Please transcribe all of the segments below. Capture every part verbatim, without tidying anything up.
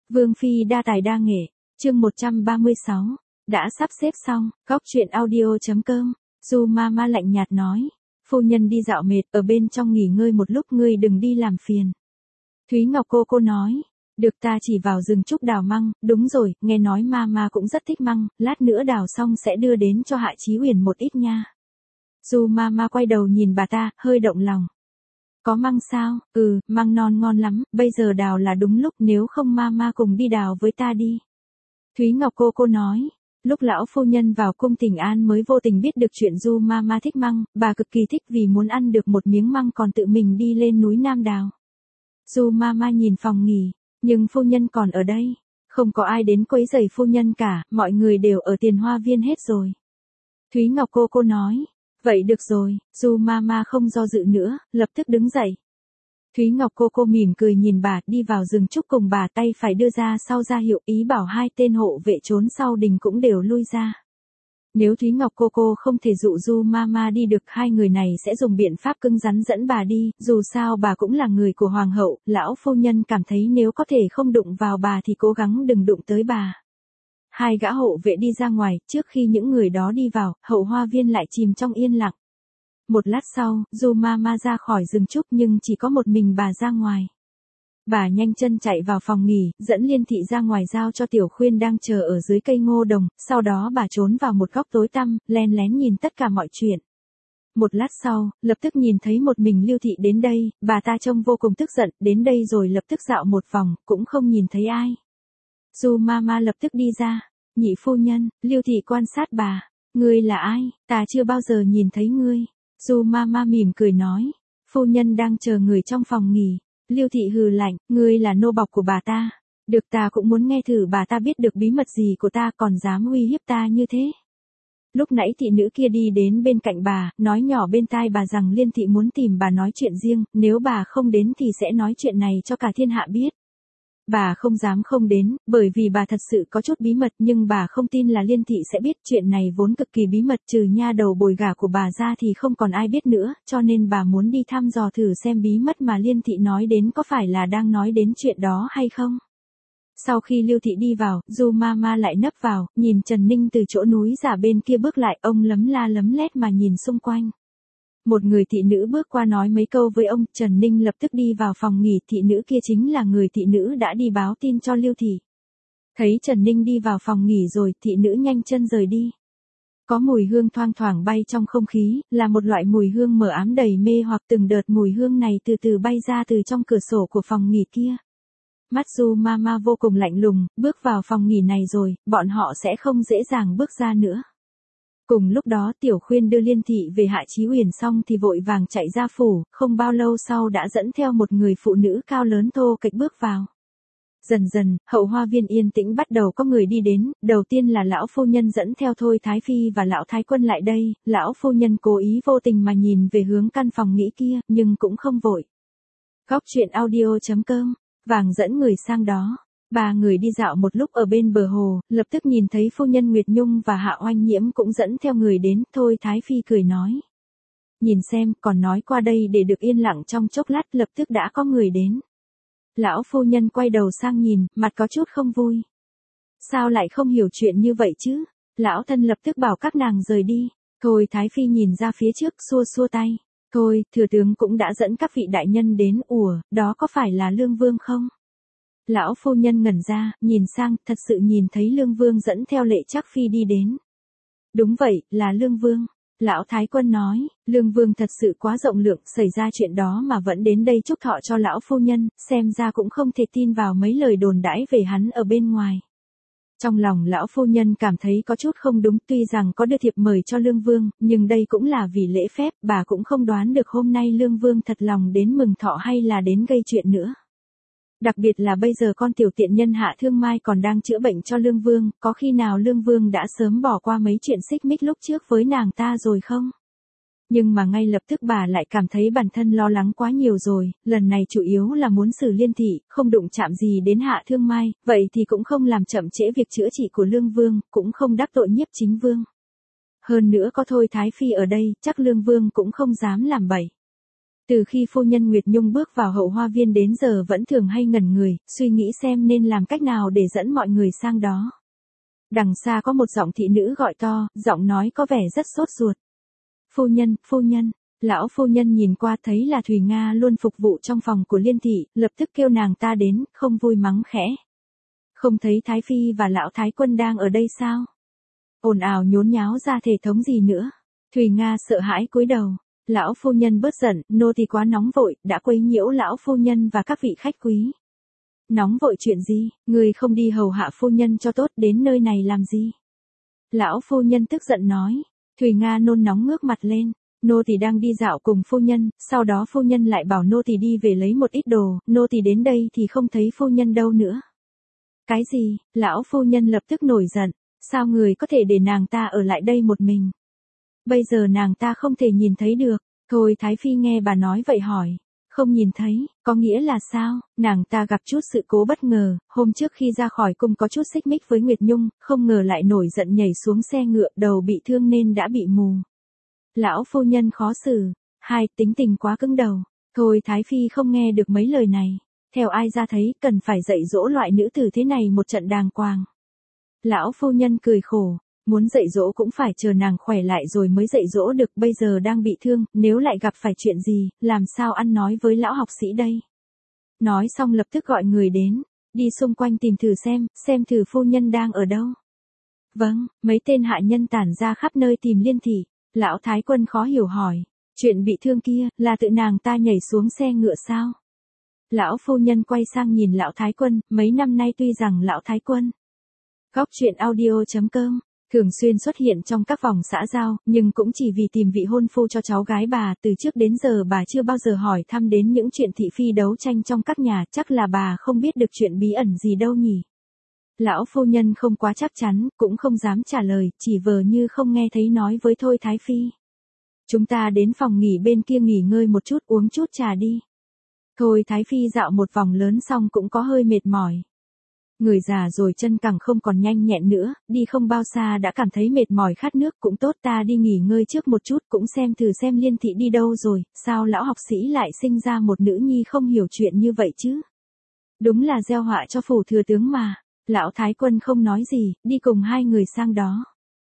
Vương phi đa tài đa nghệ, chương một trăm ba mươi sáu, đã sắp xếp xong, góc truyện audio.com, Du Mama lạnh nhạt nói, phu nhân đi dạo mệt, ở bên trong nghỉ ngơi một lúc, ngươi đừng đi làm phiền. Thúy Ngọc cô cô nói, được, ta chỉ vào rừng trúc đào măng, đúng rồi, nghe nói Mama cũng rất thích măng, lát nữa đào xong sẽ đưa đến cho Hạ Chí Huyền một ít nha. Du Mama quay đầu nhìn bà ta, hơi động lòng. Có măng sao? Ừ, măng non ngon lắm, bây giờ đào là đúng lúc, nếu không Mama cùng đi đào với ta đi. Thúy Ngọc cô cô nói, lúc lão phu nhân vào cung Thịnh An mới vô tình biết được chuyện Du Mama thích măng, bà cực kỳ thích vì muốn ăn được một miếng măng còn tự mình đi lên núi Nam đào. Du Mama nhìn phòng nghỉ, nhưng phu nhân còn ở đây, không có ai đến quấy rầy phu nhân cả, mọi người đều ở tiền hoa viên hết rồi. Thúy Ngọc cô cô nói, vậy được rồi, Du Mama không do dự nữa, lập tức đứng dậy. Thúy Ngọc cô cô mỉm cười nhìn bà, đi vào rừng trúc cùng bà, tay phải đưa ra sau ra hiệu ý bảo hai tên hộ vệ trốn sau đình cũng đều lui ra. Nếu Thúy Ngọc cô cô không thể dụ Du Mama đi được, hai người này sẽ dùng biện pháp cứng rắn dẫn bà đi, dù sao bà cũng là người của hoàng hậu, lão phu nhân cảm thấy nếu có thể không đụng vào bà thì cố gắng đừng đụng tới bà. Hai gã hộ vệ đi ra ngoài, trước khi những người đó đi vào, hậu hoa viên lại chìm trong yên lặng. Một lát sau, Du Mama ra khỏi rừng trúc nhưng chỉ có một mình bà ra ngoài. Bà nhanh chân chạy vào phòng nghỉ, dẫn Liên Thị ra ngoài giao cho Tiểu Khuyên đang chờ ở dưới cây ngô đồng, sau đó bà trốn vào một góc tối tăm, len lén nhìn tất cả mọi chuyện. Một lát sau, lập tức nhìn thấy một mình Lưu Thị đến đây, bà ta trông vô cùng tức giận, đến đây rồi lập tức dạo một vòng, cũng không nhìn thấy ai. Du Mama lập tức đi ra, nhị phu nhân, Lưu Thị quan sát bà, ngươi là ai, ta chưa bao giờ nhìn thấy ngươi. Du Mama mỉm cười nói, phu nhân đang chờ người trong phòng nghỉ. Lưu Thị hừ lạnh, ngươi là nô bộc của bà ta. Được, ta cũng muốn nghe thử bà ta biết được bí mật gì của ta còn dám uy hiếp ta như thế. Lúc nãy thị nữ kia đi đến bên cạnh bà, nói nhỏ bên tai bà rằng Liên Thị muốn tìm bà nói chuyện riêng, nếu bà không đến thì sẽ nói chuyện này cho cả thiên hạ biết. Bà không dám không đến, bởi vì bà thật sự có chút bí mật, nhưng bà không tin là Liên Thị sẽ biết, chuyện này vốn cực kỳ bí mật, trừ nha đầu bồi gả của bà ra thì không còn ai biết nữa, cho nên bà muốn đi thăm dò thử xem bí mật mà Liên Thị nói đến có phải là đang nói đến chuyện đó hay không. Sau khi Lưu Thị đi vào, Du Mama lại nấp vào, nhìn Trần Ninh từ chỗ núi giả bên kia bước lại, ông lấm la lấm lét mà nhìn xung quanh. Một người thị nữ bước qua nói mấy câu với ông, Trần Ninh lập tức đi vào phòng nghỉ, thị nữ kia chính là người thị nữ đã đi báo tin cho Lưu Thị. Thấy Trần Ninh đi vào phòng nghỉ rồi, thị nữ nhanh chân rời đi. Có mùi hương thoang thoảng bay trong không khí, là một loại mùi hương mờ ám đầy mê hoặc, từng đợt mùi hương này từ từ bay ra từ trong cửa sổ của phòng nghỉ kia. Mắt Du Mama vô cùng lạnh lùng, bước vào phòng nghỉ này rồi, bọn họ sẽ không dễ dàng bước ra nữa. Cùng lúc đó Tiểu Khuyên đưa Liên Thị về Hạ Chí Huyền xong thì vội vàng chạy ra phủ, không bao lâu sau đã dẫn theo một người phụ nữ cao lớn thô kệch bước vào. Dần dần, hậu hoa viên yên tĩnh, bắt đầu có người đi đến, đầu tiên là lão phu nhân dẫn theo Thôi Thái Phi và lão Thái Quân lại đây, lão phu nhân cố ý vô tình mà nhìn về hướng căn phòng nghỉ kia, nhưng cũng không vội. Góc truyện audio.com, vàng dẫn người sang đó. Ba người đi dạo một lúc ở bên bờ hồ, lập tức nhìn thấy phu nhân Nguyệt Nhung và Hạ Oanh Nhiễm cũng dẫn theo người đến, Thôi Thái Phi cười nói. Nhìn xem, còn nói qua đây để được yên lặng trong chốc lát, lập tức đã có người đến. Lão phu nhân quay đầu sang nhìn, mặt có chút không vui. Sao lại không hiểu chuyện như vậy chứ? Lão thân lập tức bảo các nàng rời đi. Thôi Thái Phi nhìn ra phía trước, xua xua tay. Thôi, thừa tướng cũng đã dẫn các vị đại nhân đến, ủa, đó có phải là Lương Vương không? Lão phu nhân ngẩn ra, nhìn sang, thật sự nhìn thấy Lương Vương dẫn theo Lệ Trác Phi đi đến. Đúng vậy, là Lương Vương. Lão Thái Quân nói, Lương Vương thật sự quá rộng lượng, xảy ra chuyện đó mà vẫn đến đây chúc thọ cho lão phu nhân, xem ra cũng không thể tin vào mấy lời đồn đãi về hắn ở bên ngoài. Trong lòng lão phu nhân cảm thấy có chút không đúng, tuy rằng có đưa thiệp mời cho Lương Vương, nhưng đây cũng là vì lễ phép, bà cũng không đoán được hôm nay Lương Vương thật lòng đến mừng thọ hay là đến gây chuyện nữa. Đặc biệt là bây giờ con tiểu tiện nhân Hạ Thương Mai còn đang chữa bệnh cho Lương Vương, có khi nào Lương Vương đã sớm bỏ qua mấy chuyện xích mích lúc trước với nàng ta rồi không? Nhưng mà ngay lập tức bà lại cảm thấy bản thân lo lắng quá nhiều rồi, lần này chủ yếu là muốn xử Liên Thị, không đụng chạm gì đến Hạ Thương Mai, vậy thì cũng không làm chậm trễ việc chữa trị của Lương Vương, cũng không đắc tội Nhiếp Chính Vương. Hơn nữa có Thôi Thái Phi ở đây, chắc Lương Vương cũng không dám làm bậy. Từ khi phu nhân Nguyệt Nhung bước vào hậu hoa viên đến giờ vẫn thường hay ngẩn người, suy nghĩ xem nên làm cách nào để dẫn mọi người sang đó. Đằng xa có một giọng thị nữ gọi to, giọng nói có vẻ rất sốt ruột. Phu nhân, phu nhân. Lão phu nhân nhìn qua thấy là Thùy Nga luôn phục vụ trong phòng của Liên thị, lập tức kêu nàng ta đến, không vui mắng khẽ. Không thấy Thái Phi và lão Thái Quân đang ở đây sao? Ồn ào nhốn nháo ra thể thống gì nữa? Thùy Nga sợ hãi cúi đầu. Lão phu nhân bớt giận, nô tỳ quá nóng vội, đã quấy nhiễu lão phu nhân và các vị khách quý. Nóng vội chuyện gì, người không đi hầu hạ phu nhân cho tốt đến nơi này làm gì? Lão phu nhân tức giận nói. Thùy Nga nôn nóng ngước mặt lên. Nô tỳ đang đi dạo cùng phu nhân, sau đó phu nhân lại bảo nô tỳ đi về lấy một ít đồ, nô tỳ đến đây thì không thấy phu nhân đâu nữa. Cái gì? Lão phu nhân lập tức nổi giận. Sao người có thể để nàng ta ở lại đây một mình? Bây giờ nàng ta không thể nhìn thấy được. Thôi Thái Phi nghe bà nói vậy hỏi. Không nhìn thấy, có nghĩa là sao? Nàng ta gặp chút sự cố bất ngờ, hôm trước khi ra khỏi cung có chút xích mích với Nguyệt Nhung, không ngờ lại nổi giận nhảy xuống xe ngựa, đầu bị thương nên đã bị mù. Lão phu nhân khó xử. Hai, tính tình quá cứng đầu. Thôi Thái Phi không nghe được mấy lời này. Theo ai ra thấy cần phải dạy dỗ loại nữ tử thế này một trận đàng hoàng. Lão phu nhân cười khổ. Muốn dạy dỗ cũng phải chờ nàng khỏe lại rồi mới dạy dỗ được, bây giờ đang bị thương, nếu lại gặp phải chuyện gì, làm sao ăn nói với lão học sĩ đây? Nói xong lập tức gọi người đến, đi xung quanh tìm thử xem, xem thử phu nhân đang ở đâu. Vâng, mấy tên hạ nhân tản ra khắp nơi tìm Liên thị. Lão Thái Quân khó hiểu hỏi, chuyện bị thương kia, là tự nàng ta nhảy xuống xe ngựa sao? Lão phu nhân quay sang nhìn lão Thái Quân, mấy năm nay tuy rằng lão Thái Quân Góc truyện audio chấm com thường xuyên xuất hiện trong các vòng xã giao, nhưng cũng chỉ vì tìm vị hôn phu cho cháu gái bà, từ trước đến giờ bà chưa bao giờ hỏi thăm đến những chuyện thị phi đấu tranh trong các nhà, chắc là bà không biết được chuyện bí ẩn gì đâu nhỉ. Lão phu nhân không quá chắc chắn, cũng không dám trả lời, chỉ vờ như không nghe thấy nói với Thôi Thái Phi. Chúng ta đến phòng nghỉ bên kia nghỉ ngơi một chút, uống chút trà đi. Thôi Thái Phi dạo một vòng lớn xong cũng có hơi mệt mỏi. Người già rồi chân cẳng không còn nhanh nhẹn nữa, đi không bao xa đã cảm thấy mệt mỏi khát nước, cũng tốt ta đi nghỉ ngơi trước một chút, cũng xem thử xem Liên thị đi đâu rồi, sao lão học sĩ lại sinh ra một nữ nhi không hiểu chuyện như vậy chứ. Đúng là gieo họa cho phủ thừa tướng mà. Lão Thái Quân không nói gì, đi cùng hai người sang đó.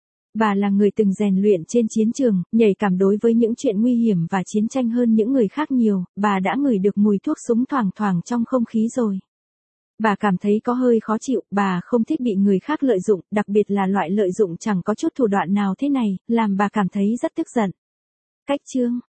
Bà là người từng rèn luyện trên chiến trường, nhạy cảm đối với những chuyện nguy hiểm và chiến tranh hơn những người khác nhiều, bà đã ngửi được mùi thuốc súng thoảng thoảng trong không khí rồi. Bà cảm thấy có hơi khó chịu, bà không thích bị người khác lợi dụng, đặc biệt là loại lợi dụng chẳng có chút thủ đoạn nào thế này, làm bà cảm thấy rất tức giận. Cách chương